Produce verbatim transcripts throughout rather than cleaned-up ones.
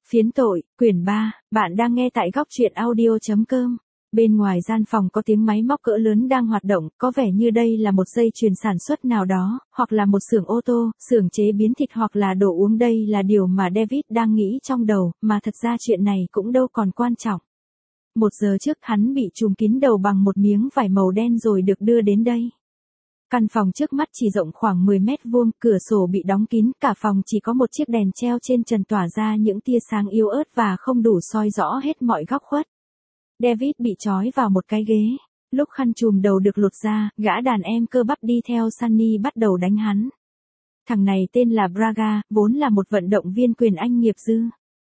Phiến tội, quyển ba, bạn đang nghe tại góc truyện audio chấm com. Bên ngoài gian phòng có tiếng máy móc cỡ lớn đang hoạt động, có vẻ như đây là một dây chuyền sản xuất nào đó, hoặc là một xưởng ô tô, xưởng chế biến thịt hoặc là đồ uống. Đây là điều mà David đang nghĩ trong đầu, mà thật ra chuyện này cũng đâu còn quan trọng. Một giờ trước hắn bị trùm kín đầu bằng một miếng vải màu đen rồi được đưa đến đây. Căn phòng trước mắt chỉ rộng khoảng mười mét vuông, cửa sổ bị đóng kín, cả phòng chỉ có một chiếc đèn treo trên trần tỏa ra những tia sáng yếu ớt và không đủ soi rõ hết mọi góc khuất. David bị trói vào một cái ghế. Lúc khăn trùm đầu được lột ra, gã đàn em cơ bắp đi theo Sunny bắt đầu đánh hắn. Thằng này tên là Braga, vốn là một vận động viên quyền Anh nghiệp dư.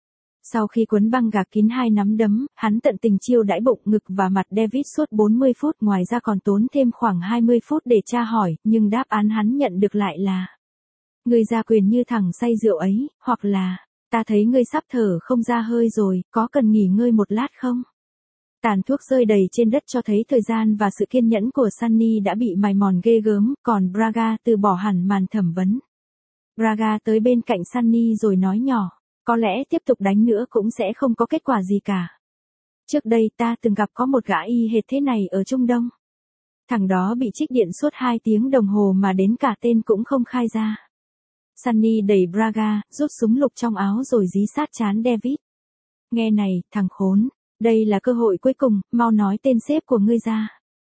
Sau khi quấn băng gạc kín hai nắm đấm, hắn tận tình chiêu đãi bụng, ngực và mặt David suốt bốn mươi phút, ngoài ra còn tốn thêm khoảng hai mươi phút để tra hỏi, nhưng đáp án hắn nhận được lại là: ngươi ra quyền như thằng say rượu ấy, hoặc là, ta thấy ngươi sắp thở không ra hơi rồi, có cần nghỉ ngơi một lát không? Tàn thuốc rơi đầy trên đất cho thấy thời gian và sự kiên nhẫn của Sunny đã bị mài mòn ghê gớm, còn Braga từ bỏ hẳn màn thẩm vấn. Braga tới bên cạnh Sunny rồi nói nhỏ: có lẽ tiếp tục đánh nữa cũng sẽ không có kết quả gì cả. Trước đây ta từng gặp có một gã y hệt thế này ở Trung Đông. Thằng đó bị trích điện suốt hai tiếng đồng hồ mà đến cả tên cũng không khai ra. Sunny đẩy Braga, rút súng lục trong áo rồi dí sát trán David. Nghe này, thằng khốn, đây là cơ hội cuối cùng, mau nói tên sếp của ngươi ra.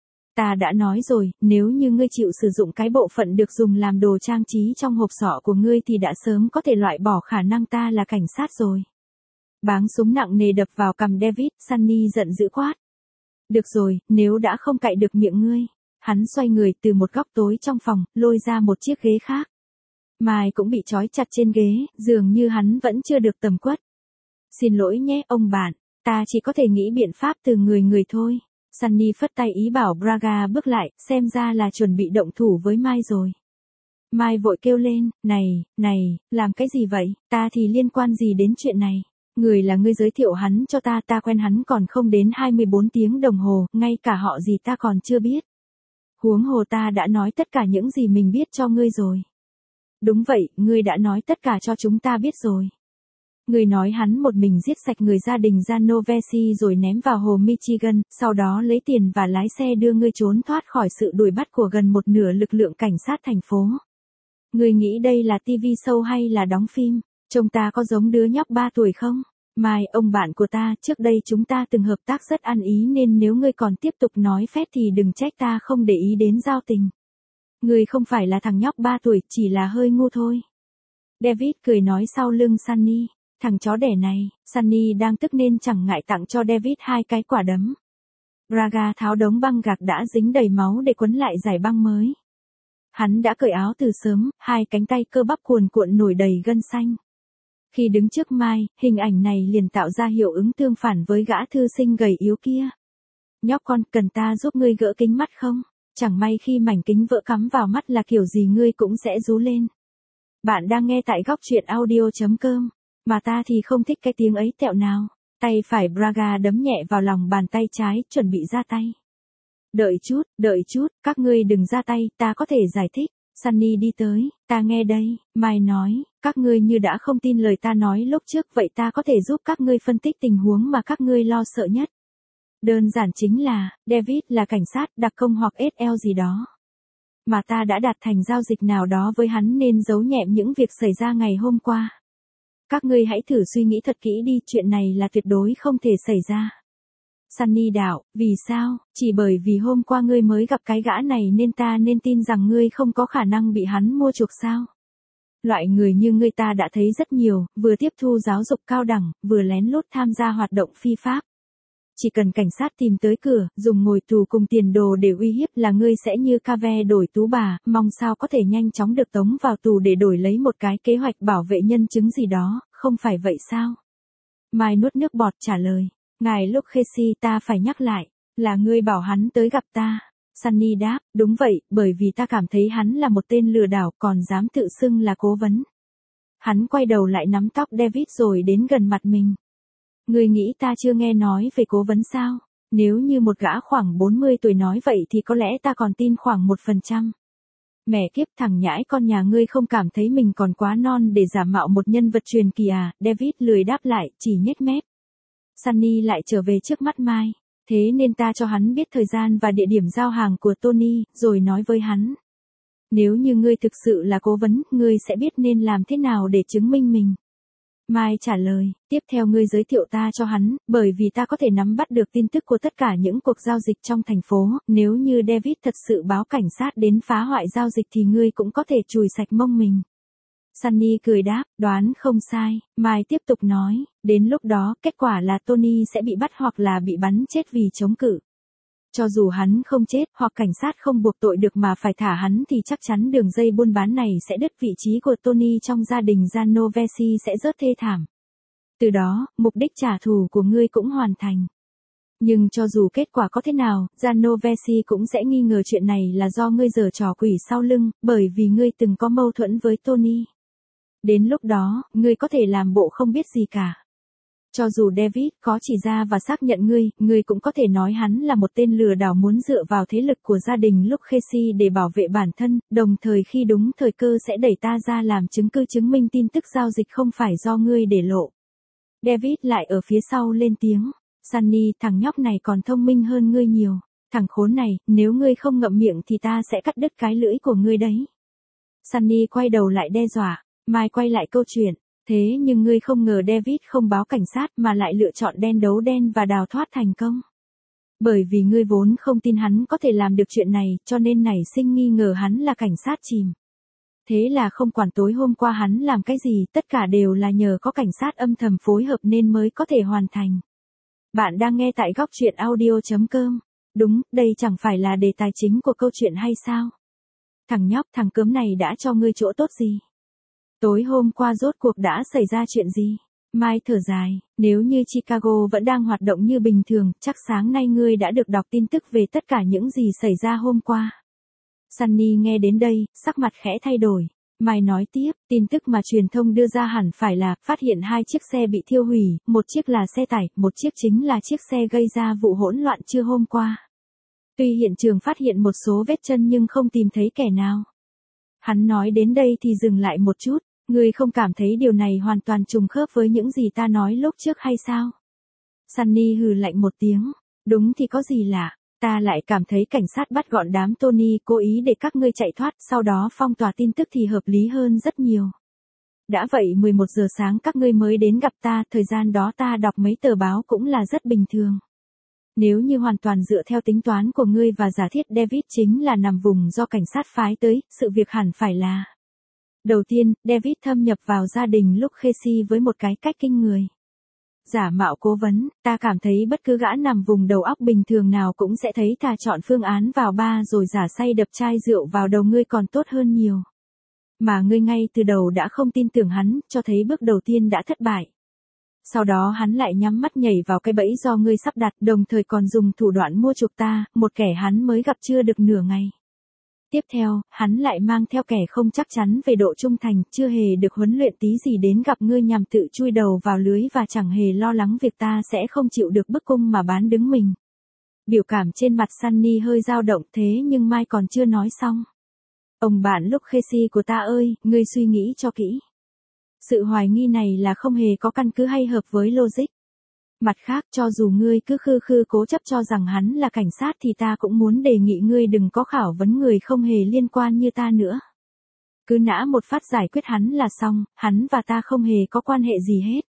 Ta đã nói rồi, nếu như ngươi chịu sử dụng cái bộ phận được dùng làm đồ trang trí trong hộp sọ của ngươi thì đã sớm có thể loại bỏ khả năng ta là cảnh sát rồi. Báng súng nặng nề đập vào cằm David, Sunny giận dữ quát: được rồi, nếu đã không cạy được miệng ngươi. Hắn xoay người từ một góc tối trong phòng, lôi ra một chiếc ghế khác. Mai cũng bị trói chặt trên ghế, dường như hắn vẫn chưa được tầm quất. Xin lỗi nhé, ông bạn, ta chỉ có thể nghĩ biện pháp từ người người thôi. Sunny phất tay ý bảo Braga bước lại, xem ra là chuẩn bị động thủ với Mai rồi. Mai vội kêu lên: này, này, làm cái gì vậy, ta thì liên quan gì đến chuyện này? Người là ngươi giới thiệu hắn cho ta, ta quen hắn còn không đến hai mươi bốn tiếng đồng hồ, ngay cả họ gì ta còn chưa biết. Huống hồ ta đã nói tất cả những gì mình biết cho ngươi rồi. Đúng vậy, ngươi đã nói tất cả cho chúng ta biết rồi. Người nói hắn một mình giết sạch người gia đình Genovese rồi ném vào hồ Michigan, sau đó lấy tiền và lái xe đưa ngươi trốn thoát khỏi sự đuổi bắt của gần một nửa lực lượng cảnh sát thành phố. Ngươi nghĩ đây là ti vi show hay là đóng phim? Trông ta có giống đứa nhóc ba tuổi không? Mai, ông bạn của ta, trước đây chúng ta từng hợp tác rất ăn ý nên nếu ngươi còn tiếp tục nói phét thì đừng trách ta không để ý đến giao tình. Ngươi không phải là thằng nhóc ba tuổi, chỉ là hơi ngu thôi. David cười nói sau lưng Sunny. Thằng chó đẻ này, Sunny đang tức nên chẳng ngại tặng cho David hai cái quả đấm. Braga tháo đống băng gạc đã dính đầy máu để quấn lại giải băng mới. Hắn đã cởi áo từ sớm, hai cánh tay cơ bắp cuồn cuộn nổi đầy gân xanh. Khi đứng trước Mai, hình ảnh này liền tạo ra hiệu ứng tương phản với gã thư sinh gầy yếu kia. Nhóc con, cần ta giúp ngươi gỡ kính mắt không? Chẳng may khi mảnh kính vỡ cắm vào mắt là kiểu gì ngươi cũng sẽ rú lên. Bạn đang nghe tại góc truyện audio chấm com. Mà ta thì không thích cái tiếng ấy tẹo nào. Tay phải Braga đấm nhẹ vào lòng bàn tay trái, chuẩn bị ra tay. Đợi chút, đợi chút, các ngươi đừng ra tay, ta có thể giải thích. Sunny đi tới, ta nghe đây, Mai nói, các ngươi như đã không tin lời ta nói lúc trước, vậy ta có thể giúp các ngươi phân tích tình huống mà các ngươi lo sợ nhất. Đơn giản chính là, David là cảnh sát, đặc công hoặc ét lờ gì đó. Mà ta đã đạt thành giao dịch nào đó với hắn nên giấu nhẹm những việc xảy ra ngày hôm qua. Các ngươi hãy thử suy nghĩ thật kỹ đi, chuyện này là tuyệt đối không thể xảy ra. Sunny đạo, vì sao? Chỉ bởi vì hôm qua ngươi mới gặp cái gã này nên ta nên tin rằng ngươi không có khả năng bị hắn mua chuộc sao? Loại người như ngươi ta đã thấy rất nhiều, vừa tiếp thu giáo dục cao đẳng, vừa lén lút tham gia hoạt động phi pháp. Chỉ cần cảnh sát tìm tới cửa, dùng ngồi tù cùng tiền đồ để uy hiếp là ngươi sẽ như cave đổi tú bà, mong sao có thể nhanh chóng được tống vào tù để đổi lấy một cái kế hoạch bảo vệ nhân chứng gì đó, không phải vậy sao? Mai nuốt nước bọt trả lời. Ngài Lucchesi, ta phải nhắc lại, là ngươi bảo hắn tới gặp ta. Sunny đáp, đúng vậy, bởi vì ta cảm thấy hắn là một tên lừa đảo còn dám tự xưng là cố vấn. Hắn quay đầu lại nắm tóc David rồi đến gần mặt mình. Ngươi nghĩ ta chưa nghe nói về cố vấn sao? Nếu như một gã khoảng bốn mươi tuổi nói vậy thì có lẽ ta còn tin khoảng một phần trăm. Mẹ kiếp, thằng nhãi con nhà ngươi không cảm thấy mình còn quá non để giả mạo một nhân vật truyền kỳ à? David lười đáp lại, chỉ nhếch mép. Sunny lại trở về trước mắt Mai. Thế nên ta cho hắn biết thời gian và địa điểm giao hàng của Tony, rồi nói với hắn. Nếu như ngươi thực sự là cố vấn, ngươi sẽ biết nên làm thế nào để chứng minh mình. Mai trả lời, tiếp theo ngươi giới thiệu ta cho hắn, bởi vì ta có thể nắm bắt được tin tức của tất cả những cuộc giao dịch trong thành phố, nếu như David thật sự báo cảnh sát đến phá hoại giao dịch thì ngươi cũng có thể chùi sạch mông mình. Sunny cười đáp, đoán không sai. Mai tiếp tục nói, đến lúc đó, kết quả là Tony sẽ bị bắt hoặc là bị bắn chết vì chống cự. Cho dù hắn không chết, hoặc cảnh sát không buộc tội được mà phải thả hắn thì chắc chắn đường dây buôn bán này sẽ đứt, vị trí của Tony trong gia đình Genovese sẽ rất thê thảm. Từ đó, mục đích trả thù của ngươi cũng hoàn thành. Nhưng cho dù kết quả có thế nào, Genovese cũng sẽ nghi ngờ chuyện này là do ngươi giở trò quỷ sau lưng, bởi vì ngươi từng có mâu thuẫn với Tony. Đến lúc đó, ngươi có thể làm bộ không biết gì cả. Cho dù David có chỉ ra và xác nhận ngươi, ngươi cũng có thể nói hắn là một tên lừa đảo muốn dựa vào thế lực của gia đình Lucchesi để bảo vệ bản thân, đồng thời khi đúng thời cơ sẽ đẩy ta ra làm chứng cứ chứng minh tin tức giao dịch không phải do ngươi để lộ. David lại ở phía sau lên tiếng. Sunny, thằng nhóc này còn thông minh hơn ngươi nhiều. Thằng khốn này, nếu ngươi không ngậm miệng thì ta sẽ cắt đứt cái lưỡi của ngươi đấy. Sunny quay đầu lại đe dọa. Mai quay lại câu chuyện. Thế nhưng ngươi không ngờ David không báo cảnh sát mà lại lựa chọn đen đấu đen và đào thoát thành công. Bởi vì ngươi vốn không tin hắn có thể làm được chuyện này, cho nên nảy sinh nghi ngờ hắn là cảnh sát chìm. Thế là không quản tối hôm qua hắn làm cái gì, tất cả đều là nhờ có cảnh sát âm thầm phối hợp nên mới có thể hoàn thành. Bạn đang nghe tại góc truyện audio chấm com. Đúng, đây chẳng phải là đề tài chính của câu chuyện hay sao? Thằng nhóc, thằng cớm này đã cho ngươi chỗ tốt gì? Tối hôm qua rốt cuộc đã xảy ra chuyện gì? Mai thở dài, nếu như Chicago vẫn đang hoạt động như bình thường, chắc sáng nay ngươi đã được đọc tin tức về tất cả những gì xảy ra hôm qua. Sunny nghe đến đây, sắc mặt khẽ thay đổi. Mai nói tiếp, tin tức mà truyền thông đưa ra hẳn phải là, phát hiện hai chiếc xe bị thiêu hủy, một chiếc là xe tải, một chiếc chính là chiếc xe gây ra vụ hỗn loạn trưa hôm qua. Tuy hiện trường phát hiện một số vết chân nhưng không tìm thấy kẻ nào. Hắn nói đến đây thì dừng lại một chút. Ngươi không cảm thấy điều này hoàn toàn trùng khớp với những gì ta nói lúc trước hay sao? Sunny hừ lạnh một tiếng. Đúng thì có gì lạ, ta lại cảm thấy cảnh sát bắt gọn đám Tony cố ý để các ngươi chạy thoát, sau đó phong tỏa tin tức thì hợp lý hơn rất nhiều. Đã vậy mười một giờ sáng các ngươi mới đến gặp ta, thời gian đó ta đọc mấy tờ báo cũng là rất bình thường. Nếu như hoàn toàn dựa theo tính toán của ngươi và giả thiết David chính là nằm vùng do cảnh sát phái tới, sự việc hẳn phải là... Đầu tiên, David thâm nhập vào gia đình Lucchesi với một cái cách kinh người. Giả mạo cố vấn, ta cảm thấy bất cứ gã nằm vùng đầu óc bình thường nào cũng sẽ thấy thà chọn phương án vào ba rồi giả say đập chai rượu vào đầu ngươi còn tốt hơn nhiều. Mà ngươi ngay từ đầu đã không tin tưởng hắn, cho thấy bước đầu tiên đã thất bại. Sau đó hắn lại nhắm mắt nhảy vào cái bẫy do ngươi sắp đặt, đồng thời còn dùng thủ đoạn mua chuộc ta, một kẻ hắn mới gặp chưa được nửa ngày. Tiếp theo, hắn lại mang theo kẻ không chắc chắn về độ trung thành, chưa hề được huấn luyện tí gì đến gặp ngươi nhằm tự chui đầu vào lưới và chẳng hề lo lắng việc ta sẽ không chịu được bức cung mà bán đứng mình. Biểu cảm trên mặt Sunny hơi dao động thế nhưng Mai còn chưa nói xong. Ông bạn Lucchesi của ta ơi, ngươi suy nghĩ cho kỹ. Sự hoài nghi này là không hề có căn cứ hay hợp với logic. Mặt khác, cho dù ngươi cứ khư khư cố chấp cho rằng hắn là cảnh sát thì ta cũng muốn đề nghị ngươi đừng có khảo vấn người không hề liên quan như ta nữa. Cứ nã một phát giải quyết hắn là xong, hắn và ta không hề có quan hệ gì hết.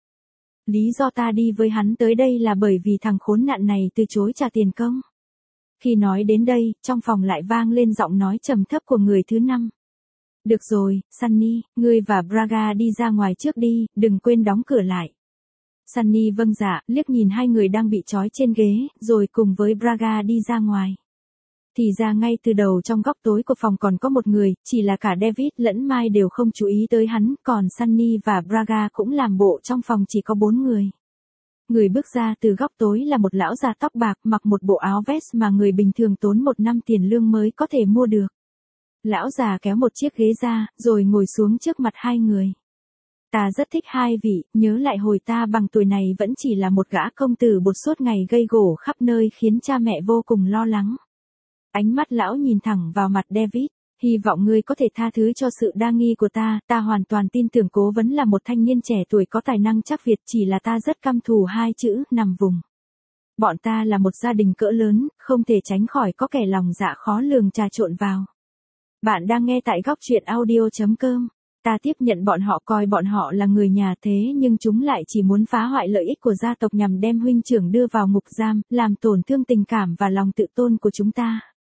Lý do ta đi với hắn tới đây là bởi vì thằng khốn nạn này từ chối trả tiền công. Khi nói đến đây, trong phòng lại vang lên giọng nói trầm thấp của người thứ năm. Được rồi, Sunny, ngươi và Braga đi ra ngoài trước đi, đừng quên đóng cửa lại. Sunny vâng dạ, liếc nhìn hai người đang bị trói trên ghế, rồi cùng với Braga đi ra ngoài. Thì ra ngay từ đầu trong góc tối của phòng còn có một người, chỉ là cả David lẫn Mai đều không chú ý tới hắn, còn Sunny và Braga cũng làm bộ trong phòng chỉ có bốn người. Người bước ra từ góc tối là một lão già tóc bạc mặc một bộ áo vest mà người bình thường tốn một năm tiền lương mới có thể mua được. Lão già kéo một chiếc ghế ra, rồi ngồi xuống trước mặt hai người. Ta rất thích hai vị, nhớ lại hồi ta bằng tuổi này vẫn chỉ là một gã công tử bột suốt ngày gây gổ khắp nơi khiến cha mẹ vô cùng lo lắng. Ánh mắt lão nhìn thẳng vào mặt David, Hy vọng ngươi có thể tha thứ cho sự đa nghi của ta, ta hoàn toàn tin tưởng Cố Vấn là một thanh niên trẻ tuổi có tài năng chắc Việt, chỉ là ta rất căm thù hai chữ, nằm vùng. Bọn ta là một gia đình cỡ lớn, không thể tránh khỏi có kẻ lòng dạ khó lường trà trộn vào. Bạn đang nghe tại góc truyện audio chấm com. Ta tiếp nhận bọn họ, coi bọn họ là người nhà, thế nhưng chúng lại chỉ muốn phá hoại lợi ích của gia tộc nhằm đem huynh trưởng đưa vào ngục giam, làm tổn thương tình cảm và lòng tự tôn của chúng ta.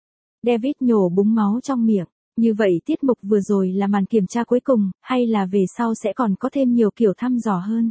David nhổ búng máu trong miệng. Như vậy tiết mục vừa rồi là màn kiểm tra cuối cùng, hay là về sau sẽ còn có thêm nhiều kiểu thăm dò hơn?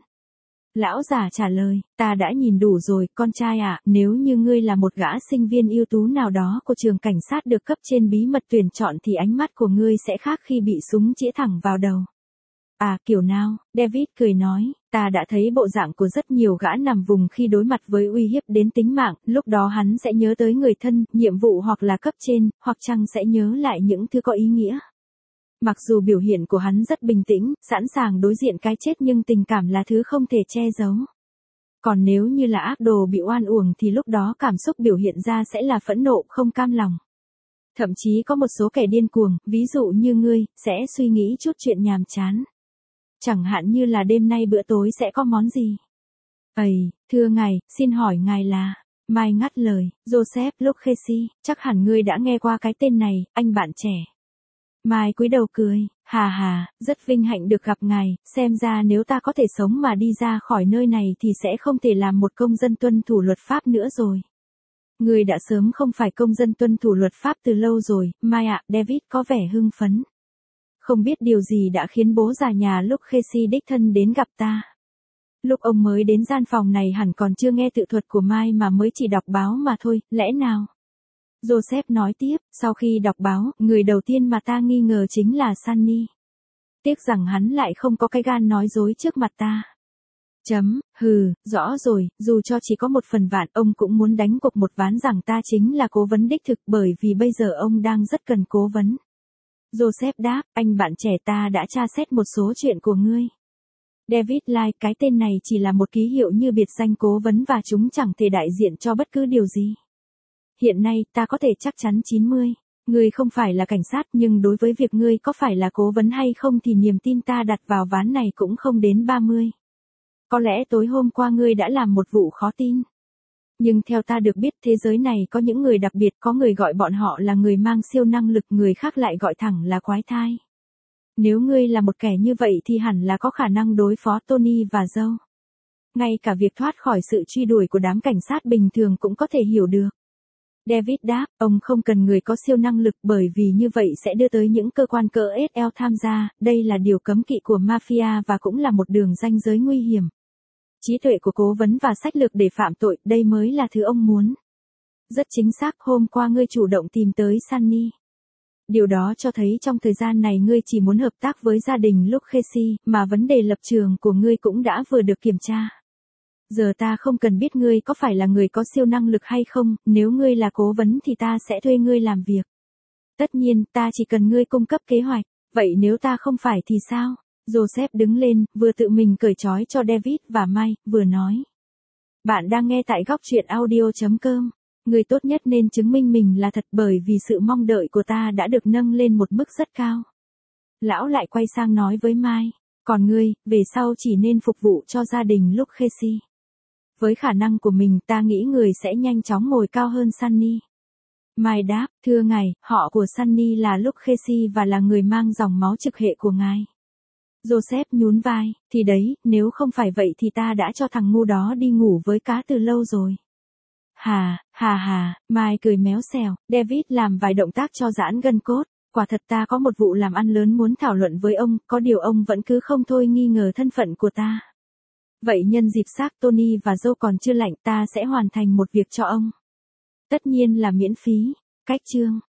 Lão già trả lời, ta đã nhìn đủ rồi, con trai ạ, nếu như ngươi là một gã sinh viên ưu tú nào đó của trường cảnh sát được cấp trên bí mật tuyển chọn thì ánh mắt của ngươi sẽ khác khi bị súng chĩa thẳng vào đầu. À, kiểu nào? David cười nói, ta đã thấy bộ dạng của rất nhiều gã nằm vùng khi đối mặt với uy hiếp đến tính mạng, lúc đó hắn sẽ nhớ tới người thân, nhiệm vụ hoặc là cấp trên, hoặc chăng sẽ nhớ lại những thứ có ý nghĩa. Mặc dù biểu hiện của hắn rất bình tĩnh, sẵn sàng đối diện cái chết nhưng tình cảm là thứ không thể che giấu. Còn nếu như là ác đồ bị oan uổng thì lúc đó cảm xúc biểu hiện ra sẽ là phẫn nộ, không cam lòng. Thậm chí có một số kẻ điên cuồng, ví dụ như ngươi, sẽ suy nghĩ chút chuyện nhàm chán. Chẳng hạn như là đêm nay bữa tối sẽ có món gì? Ây, thưa ngài, xin hỏi ngài là... Mai ngắt lời, Joseph Lucchesi, chắc hẳn ngươi đã nghe qua cái tên này, anh bạn trẻ. Mai cúi đầu cười, hà hà, rất vinh hạnh được gặp ngài, xem ra nếu ta có thể sống mà đi ra khỏi nơi này thì sẽ không thể làm một công dân tuân thủ luật pháp nữa rồi. Ngươi đã sớm không phải công dân tuân thủ luật pháp từ lâu rồi, Mai ạ, David có vẻ hưng phấn. Không biết điều gì đã khiến bố già nhà Lucchesi đích thân đến gặp ta. Lúc ông mới đến gian phòng này hẳn còn chưa nghe tự thuật của Mai mà mới chỉ đọc báo mà thôi, lẽ nào? Joseph nói tiếp, sau khi đọc báo, người đầu tiên mà ta nghi ngờ chính là Sunny. Tiếc rằng hắn lại không có cái gan nói dối trước mặt ta. Chấm, hừ, rõ rồi, dù cho chỉ có một phần vạn, ông cũng muốn đánh cuộc một ván rằng ta chính là cố vấn đích thực bởi vì bây giờ ông đang rất cần cố vấn. Joseph đáp, anh bạn trẻ, ta đã tra xét một số chuyện của ngươi. David Lai, cái tên này chỉ là một ký hiệu như biệt danh cố vấn và chúng chẳng thể đại diện cho bất cứ điều gì. Hiện nay, ta có thể chắc chắn chín mươi. Ngươi không phải là cảnh sát nhưng đối với việc ngươi có phải là cố vấn hay không thì niềm tin ta đặt vào ván này cũng không đến ba mươi. Có lẽ tối hôm qua ngươi đã làm một vụ khó tin. Nhưng theo ta được biết thế giới này có những người đặc biệt, có người gọi bọn họ là người mang siêu năng lực, người khác lại gọi thẳng là quái thai. Nếu ngươi là một kẻ như vậy thì hẳn là có khả năng đối phó Tony và Joe. Ngay cả việc thoát khỏi sự truy đuổi của đám cảnh sát bình thường cũng có thể hiểu được. David đáp, ông không cần người có siêu năng lực bởi vì như vậy sẽ đưa tới những cơ quan cỡ ét lờ tham gia, đây là điều cấm kỵ của mafia và cũng là một đường ranh giới nguy hiểm. Trí tuệ của cố vấn và sách lược để phạm tội, đây mới là thứ ông muốn. Rất chính xác, hôm qua ngươi chủ động tìm tới Sunny. Điều đó cho thấy trong thời gian này ngươi chỉ muốn hợp tác với gia đình Lucchesi, mà vấn đề lập trường của ngươi cũng đã vừa được kiểm tra. Giờ ta không cần biết ngươi có phải là người có siêu năng lực hay không, nếu ngươi là cố vấn thì ta sẽ thuê ngươi làm việc. Tất nhiên, ta chỉ cần ngươi cung cấp kế hoạch, vậy nếu ta không phải thì sao? Joseph đứng lên, vừa tự mình cởi trói cho David và Mai, vừa nói. Bạn đang nghe tại góc truyện audio chấm com. Người tốt nhất nên chứng minh mình là thật bởi vì sự mong đợi của ta đã được nâng lên một mức rất cao. Lão lại quay sang nói với Mai, còn ngươi, về sau chỉ nên phục vụ cho gia đình Lucchesi. Với khả năng của mình ta nghĩ người sẽ nhanh chóng ngồi cao hơn Sunny. Mai đáp, thưa ngài, họ của Sunny là Lucchesi và là người mang dòng máu trực hệ của ngài. Joseph nhún vai, thì đấy, nếu không phải vậy thì ta đã cho thằng ngu đó đi ngủ với cá từ lâu rồi. Hà, hà hà, Mai cười méo xèo, David làm vài động tác cho giãn gân cốt, quả thật ta có một vụ làm ăn lớn muốn thảo luận với ông, có điều ông vẫn cứ không thôi nghi ngờ thân phận của ta. Vậy nhân dịp xác Tony và Joe còn chưa lạnh ta sẽ hoàn thành một việc cho ông. Tất nhiên là miễn phí. Cách chương.